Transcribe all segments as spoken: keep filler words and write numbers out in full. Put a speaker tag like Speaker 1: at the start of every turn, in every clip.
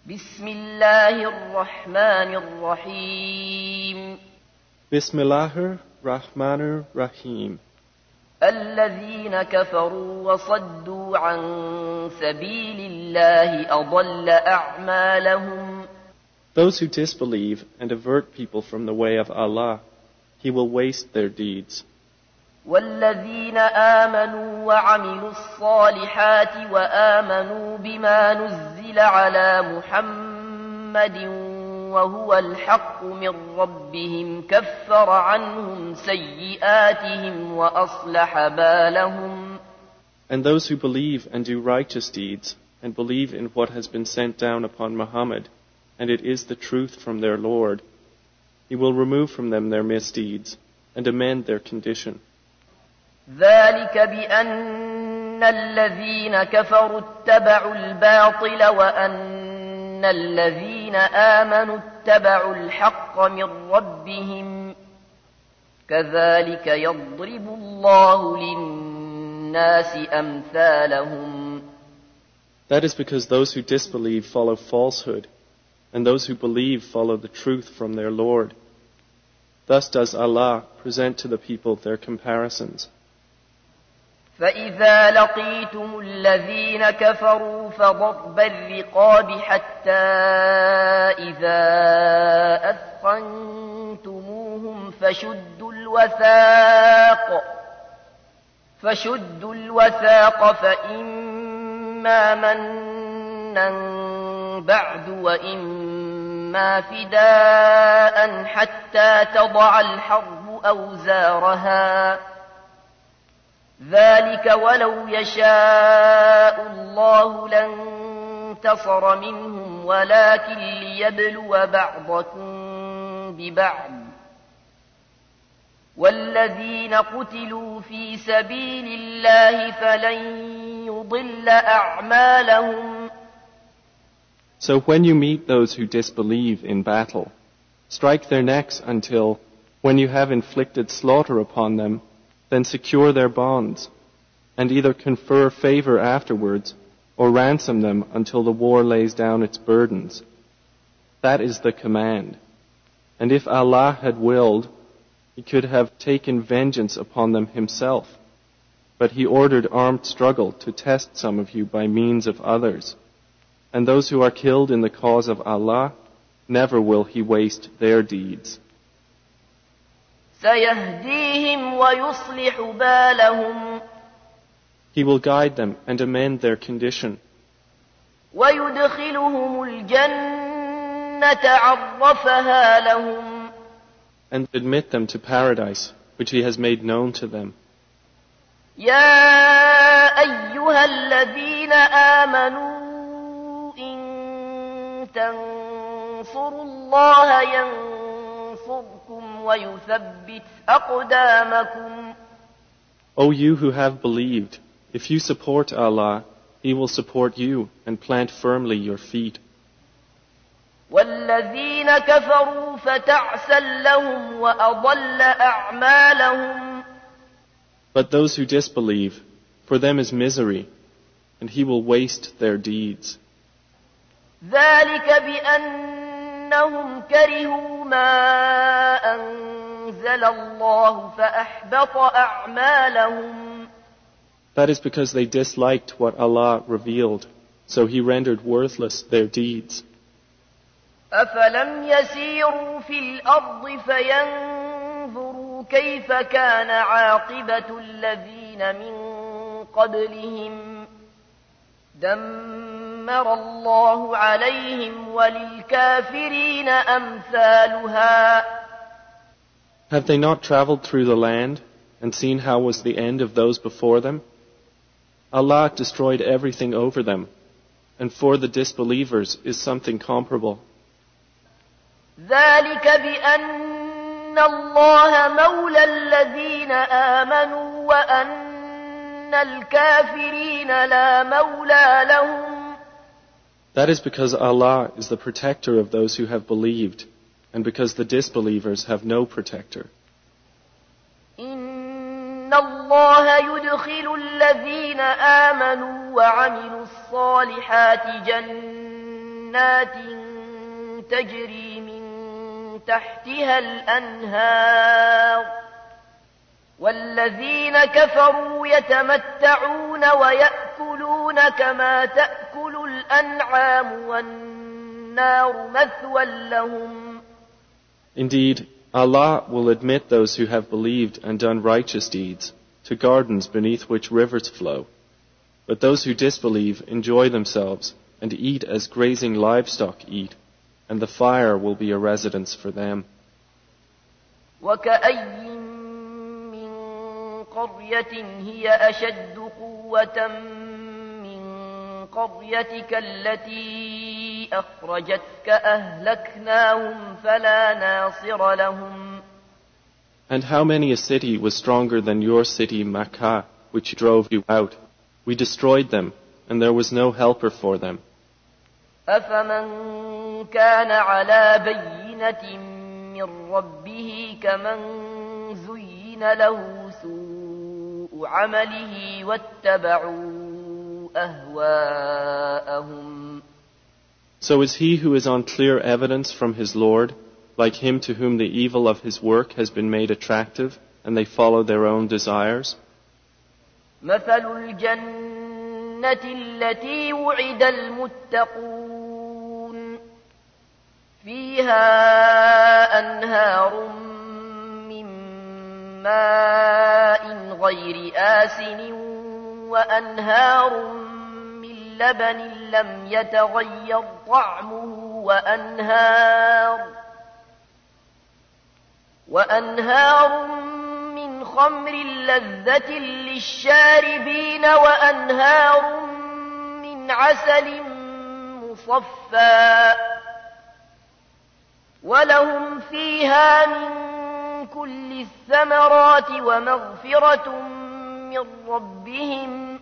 Speaker 1: بسم الله الرحمن الرحيم
Speaker 2: بسم الله الرحمن الرحيم
Speaker 1: الذين كفروا وصدوا عن سبيل الله أضل أعمالهم
Speaker 2: Those who disbelieve and avert people from the way of Allah, He will waste their deeds.
Speaker 1: والذين آمنوا وعملوا الصالحات وآمنوا بما نزل على محمد وهو الحق من ربهم كفر عنهم سيئاتهم وأصلح بالهم.
Speaker 2: And those who believe and do righteous deeds and believe in what has been sent down upon Muhammad, and it is the truth from their Lord, He will remove from them their misdeeds and amend their condition.
Speaker 1: ذلك بأن الذين كفروا اتبعوا الباطل وأن الذين آمنوا اتبعوا الحق من ربهم كذلك يضرب الله للناس أمثالهم.
Speaker 2: That is because those who disbelieve follow falsehood, and those who believe follow the truth from their Lord. Thus does Allah present to the people their comparisons.
Speaker 1: فإذا لقيتم الذين كفروا فضرب الرقاب حتى إذا أثخنتموهم فشدوا الوثاق فشدوا الوثاق فإما منا بعد وإما فداء حتى تضع الحرب أوزارها ذلك ولو يشاء الله لانتصر منهم ولكن ليبلو بعضكم ببعض والذين قتلوا في سبيل الله فلن يضل أعمالهم.
Speaker 2: So when you meet those who disbelieve in battle, strike their necks until, when you have inflicted slaughter upon them, then secure their bonds, and either confer favor afterwards, or ransom them until the war lays down its burdens. That is the command. And if Allah had willed, He could have taken vengeance upon them Himself. But He ordered armed struggle to test some of you by means of others. And those who are killed in the cause of Allah, never will He waste their deeds.
Speaker 1: سيهديهم ويصلح بالهم.
Speaker 2: He will guide them and amend their condition.
Speaker 1: ويدخلهم الجنة عرفها لهم.
Speaker 2: And admit them to paradise, which He has made known to them.
Speaker 1: يا أيها الذين آمنوا إن تنصروا الله ينصركم ويثبت أقدامكم.
Speaker 2: O you who have believed, if you support Allah, He will support you and plant firmly your feet.
Speaker 1: والذين كفروا فتعسا لهم وأضل أعمالهم.
Speaker 2: But those who disbelieve, for them is misery, and He will waste their deeds.
Speaker 1: ذلك بأنهم كرهوا ما أنزل الله فأحبط أعمالهم.
Speaker 2: That is because they disliked what Allah revealed, so He rendered worthless their deeds.
Speaker 1: أفلم يسيروا في الأرض فينظروا كيف كان عاقبة الذين من قبلهم دمر الله عليهم وللكافرين أمثالها.
Speaker 2: Have they not traveled through the land and seen how was the end of those before them? Allah destroyed everything over them, and for the disbelievers is something comparable.
Speaker 1: ذلك بأن الله مولى الذين آمنوا وأن الكافرين لا مولى لهم.
Speaker 2: That is because Allah is the protector of those who have believed, and because the disbelievers have no protector.
Speaker 1: إن الله يدخل الذين آمنوا وعملوا الصالحات جنات جنات تجري من تحتها الأنهار والذين كفروا يتمتعون ويأكلون كما تأكل الأنعام والنار مثوى لهم.
Speaker 2: Indeed, Allah will admit those who have believed and done righteous deeds to gardens beneath which rivers flow. But those who disbelieve enjoy themselves and eat as grazing livestock eat, and the fire will be a residence for them.
Speaker 1: وكأي من قرية هي أشد قوة من قريتك التي أخرجتك أهلكناهم فلا ناصر لهم.
Speaker 2: And how many a city was stronger than your city Makkah, which drove you out? We destroyed them, and there was no helper for them.
Speaker 1: أفمن كان على بينة من ربه كمن زين له سوء عمله واتبعوا أهواءهم.
Speaker 2: So is he who is on clear evidence from his Lord, like him to whom the evil of his work has been made attractive, and they follow their own desires?
Speaker 1: مثل الجنة التي وعد المتقون فيها أنهار من ماء غير آسن وأنهار من لبن لم يتغير طعمه وأنهار وأنهار من خمر لذة للشاربين وأنهار من عسل مصفى ولهم فيها من كل الثمرات ومغفرة من ربهم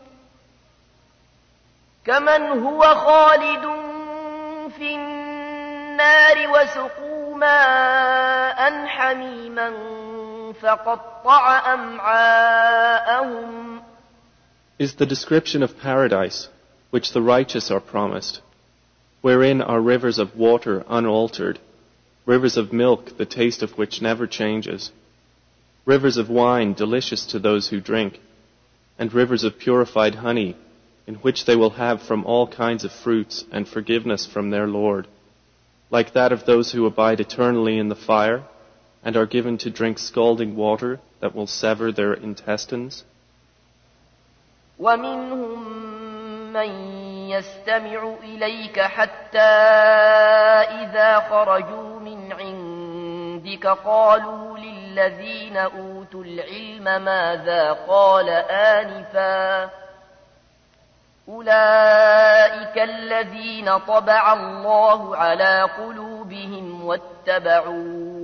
Speaker 1: كمن هو خالد في النار وسقوا ماء حميما فقطع أمعاءهم.
Speaker 2: Is the description of paradise, which the righteous are promised, wherein are rivers of water unaltered, rivers of milk, the taste of which never changes, rivers of wine delicious to those who drink, and rivers of purified honey, in which they will have from all kinds of fruits and forgiveness from their Lord, like that of those who abide eternally in the fire, and are given to drink scalding water that will sever their intestines?
Speaker 1: ومنهم من يستمع إليك حتى إذا خرجوا من عندك قالوا للذين أوتوا العلم ماذا قال آنفا أولئك الذين طبع الله على قلوبهم واتبعوا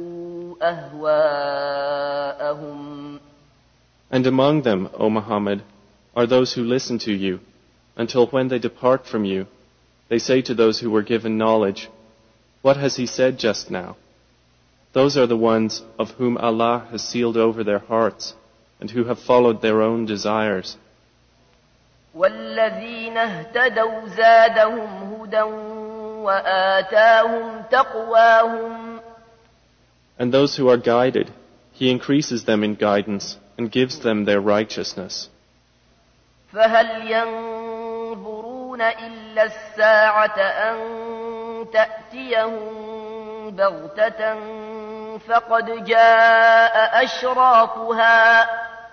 Speaker 1: أهواءهم.
Speaker 2: And among them, O Muhammad, are those who listen to you, until when they depart from you, they say to those who were given knowledge, "What has he said just now?" Those are the ones of whom Allah has sealed over their hearts, and who have followed their own desires.
Speaker 1: والذين اهتدوا زادهم هدى وآتاهم تقواهم.
Speaker 2: And those who are guided, He increases them in guidance and gives them their righteousness.
Speaker 1: فهل ينظرون إلا الساعة أن تأتيهم بغتة فقد جاء أشراطها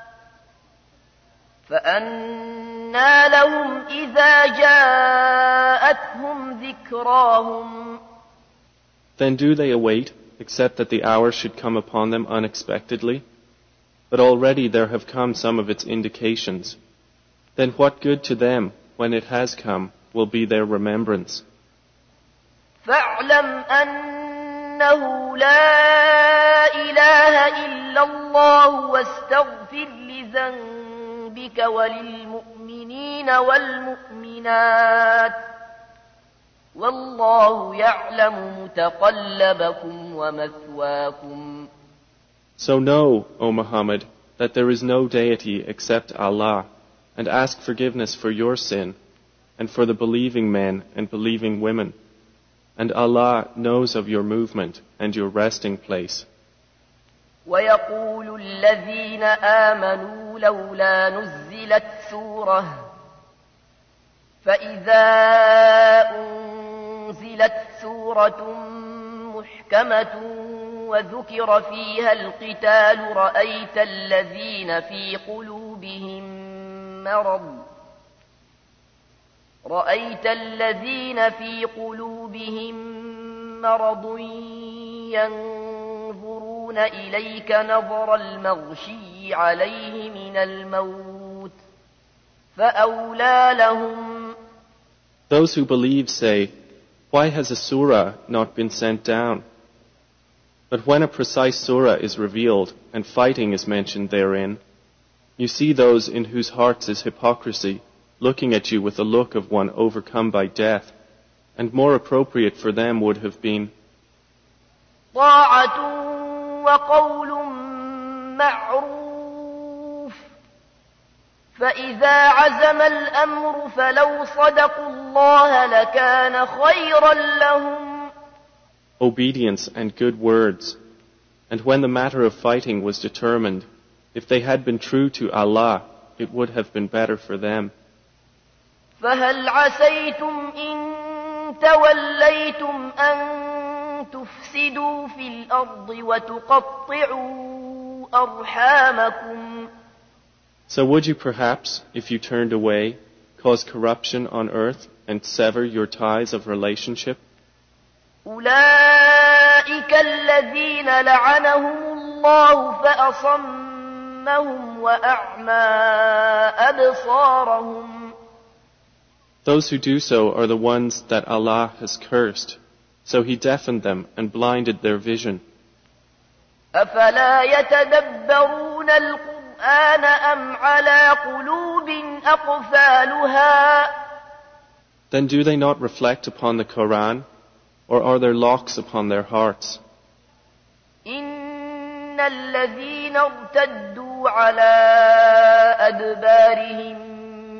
Speaker 1: فأنى لهم إذا جاءتهم ذكراهم.
Speaker 2: Then do they await, except that the hour should come upon them unexpectedly? But already there have come some of its indications. Then what good to them, when it has come, will be their remembrance?
Speaker 1: فاعلم أنه لا إله إلا الله واستغفر لذنبك وللمؤمنين والمؤمنات والله يعلم متقلبكم ومثواكم.
Speaker 2: So know, O Muhammad, that there is no deity except Allah, and ask forgiveness for your sin, and for the believing men and believing women, And Allah knows of your movement and your resting place.
Speaker 1: ويقول الذين آمنوا لولا نزلت سورة فإذا أنزلت سورة محكمة وذكر فيها القتال رأيت الذين في قلوبهم مرض رأيت الذين في قلوبهم مرض ينظرون إليك نظر المغشي عليه من الموت فأولى لهم.
Speaker 2: Those who believe say, why has a surah not been sent down? But when a precise surah is revealed and fighting is mentioned therein, you see those in whose hearts is hypocrisy looking at you with the look of one overcome by death, and more appropriate for them would have been
Speaker 1: طاعة وقول معروف فإذا عزم الأمر فلو صدقوا الله لكان خيرا لهم.
Speaker 2: Obedience and good words, and when the matter of fighting was determined, if they had been true to Allah, it would have been better for them.
Speaker 1: فهل عسيتم إن توليتم أن تفسدوا في الأرض وتقطعوا أرحامكم.
Speaker 2: So would you perhaps, if you turned away, cause corruption on earth and sever your ties of relationship?
Speaker 1: أولئك الذين لعنهم الله فأصمهم وأعمى أبصارهم.
Speaker 2: Those who do so are the ones that Allah has cursed, so He deafened them and blinded their vision.
Speaker 1: أفلا يتدبرون القرآن أم على قلوب أقفالها.
Speaker 2: Then do they not reflect upon the Quran, or are there locks upon their hearts?
Speaker 1: إن الذين ارتدوا على أدبارهم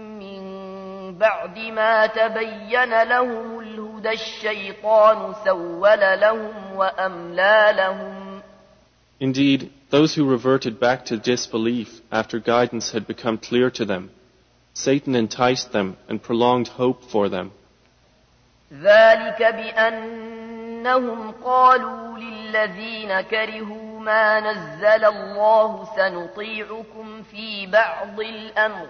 Speaker 1: بعد ما تبين لهم الهدى الشيطان سول لهم وأملى لهم.
Speaker 2: Indeed, those who reverted back to disbelief after guidance had become clear to them, Satan enticed them and prolonged hope for them.
Speaker 1: ذلك بأنهم قالوا للذين كرهوا ما نزل الله سنطيعكم في بعض الأمر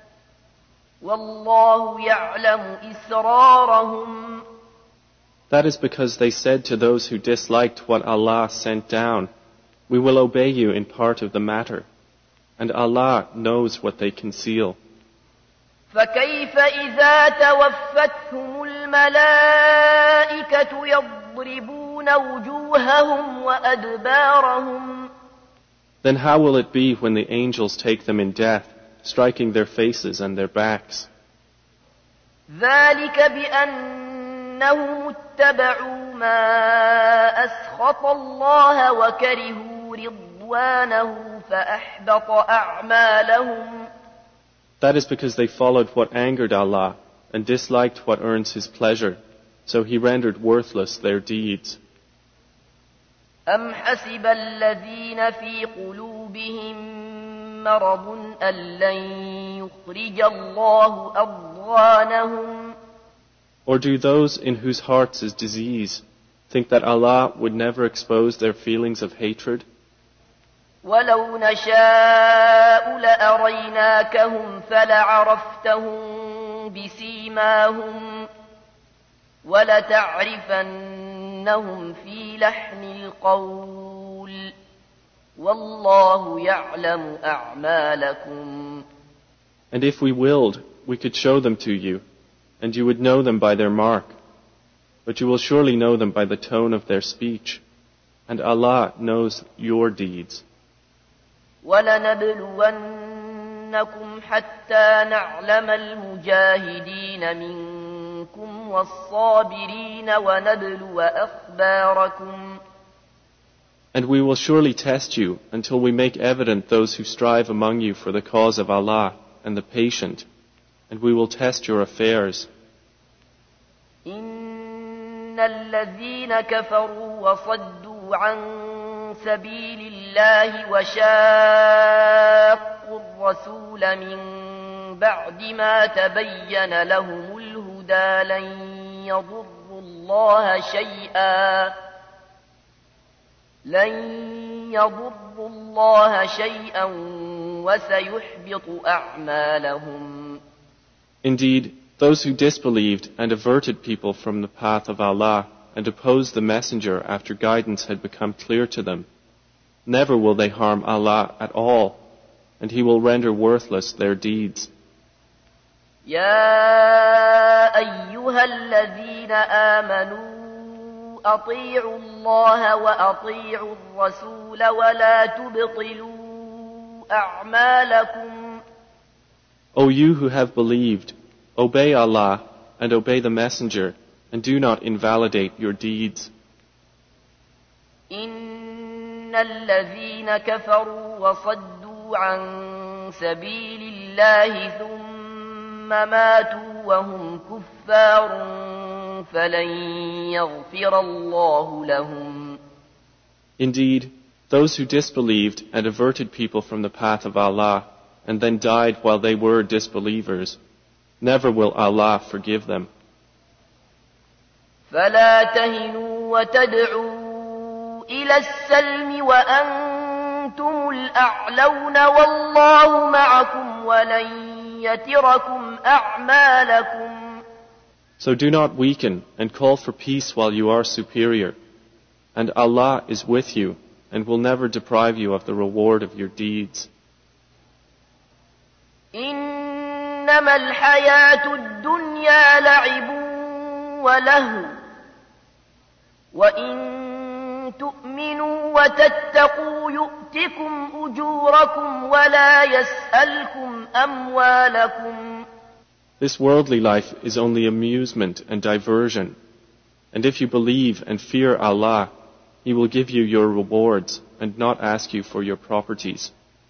Speaker 1: والله يعلم إسرارهم.
Speaker 2: That is because they said to those who disliked what Allah sent down, we will obey you in part of the matter, and Allah knows what they conceal.
Speaker 1: فكيف إذا توفتهم الملائكة يضربون وجوههم وأدبارهم.
Speaker 2: Then how will it be when the angels take them in death, striking their faces and their backs?
Speaker 1: ذلك بأنهم اتبعوا ما أسخط الله وكرهوا رضوانه فأحبط أعمالهم.
Speaker 2: That is because they followed what angered Allah and disliked what earns His pleasure, so He rendered worthless their deeds.
Speaker 1: أم حسب الذين في قلوبهم مرض أن لن يخرج الله أضغانهم.
Speaker 2: Or do those in whose hearts is disease think that Allah would never expose their feelings of hatred?
Speaker 1: ولو نشاء لأريناكهم فلعرفتهم بسيماهم ولتعرفنهم في لحن القول والله يعلم أعمالكم.
Speaker 2: And if we willed, we could show them to you, and you would know them by their mark. But you will surely know them by the tone of their speech, and Allah knows your deeds.
Speaker 1: وَلَنَبْلُوَنَّكُمْ حَتَّى نَعْلَمَ الْمُجَاهِدِينَ مِنكُمْ وَالصَّابِرِينَ وَنَبْلُوَ أَخْبَارَكُمْ.
Speaker 2: And we will surely test you until we make evident those who strive among you for the cause of Allah and the patient, and we will test your affairs.
Speaker 1: إِنَّ الذين كفروا وصدوا عن سبيل الله وشاقوا الرسول من بعد ما تبين لهم الهدى لن يضروا الله شيئا لن يضروا الله شيئا وسيحبط أعمالهم.
Speaker 2: Indeed, those who disbelieved and averted people from the path of Allah and opposed the Messenger after guidance had become clear to them, never will they harm Allah at all, and He will render worthless their deeds.
Speaker 1: يا أيها الذين آمنوا أطيعوا الله وأطيعوا الرسول ولا تبطلوا أعمالكم.
Speaker 2: O you who have believed, obey Allah and obey the Messenger, and do not invalidate your deeds.
Speaker 1: إن الذين كفروا وصدوا عن سبيل الله ثم ماتوا وهم كفار فلن يغفر الله لهم.
Speaker 2: Indeed, those who disbelieved and averted people from the path of Allah and then died while they were disbelievers, never will Allah forgive them.
Speaker 1: فلا تهنوا وتدعوا إلى السلم وأنتم الأعلون والله معكم ولن يتركم أعمالكم.
Speaker 2: So do not weaken and call for peace while you are superior, and Allah is with you and will never deprive you of the reward of your deeds.
Speaker 1: إنما الحياة الدنيا لعب ولهو وإن تؤمنوا وتتقوا يؤتكم أجوركم ولا يسألكم أموالكم.
Speaker 2: This worldly life is only amusement and diversion, and if you believe and fear Allah, He will give you your rewards and not ask you for your properties.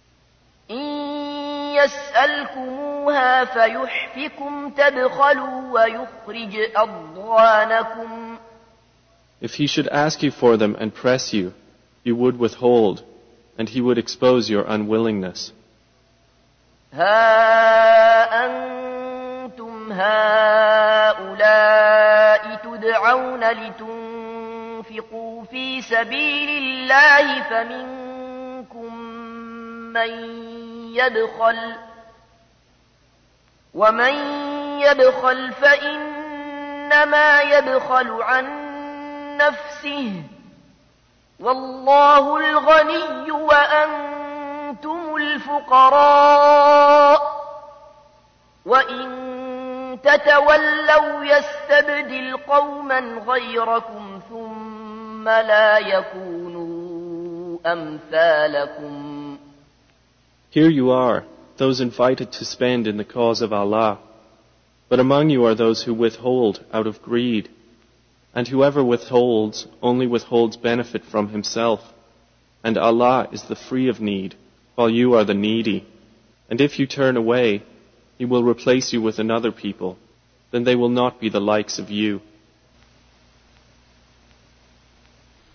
Speaker 1: إن يسألكموها فيحفكم تبخلوا ويخرج أضغانكم.
Speaker 2: If He should ask you for them and press you, you would withhold, and He would expose your unwillingness.
Speaker 1: ها أنتم هؤلاء تدعون لتنفقوا في سبيل الله فمنكم من يبخل ومن يبخل فإنما يبخل عن نفسه والله الغني وأنتم الفقراء وإن تتولوا يستبدل قوما غيركم ثم لا يكونوا أمثالكم.
Speaker 2: Here you are, those invited to spend in the cause of Allah, but among you are those who withhold out of greed, and whoever withholds only withholds benefit from himself, and Allah is the free of need, while you are the needy. And if you turn away, He will replace you with another people, then they will not be the likes of you.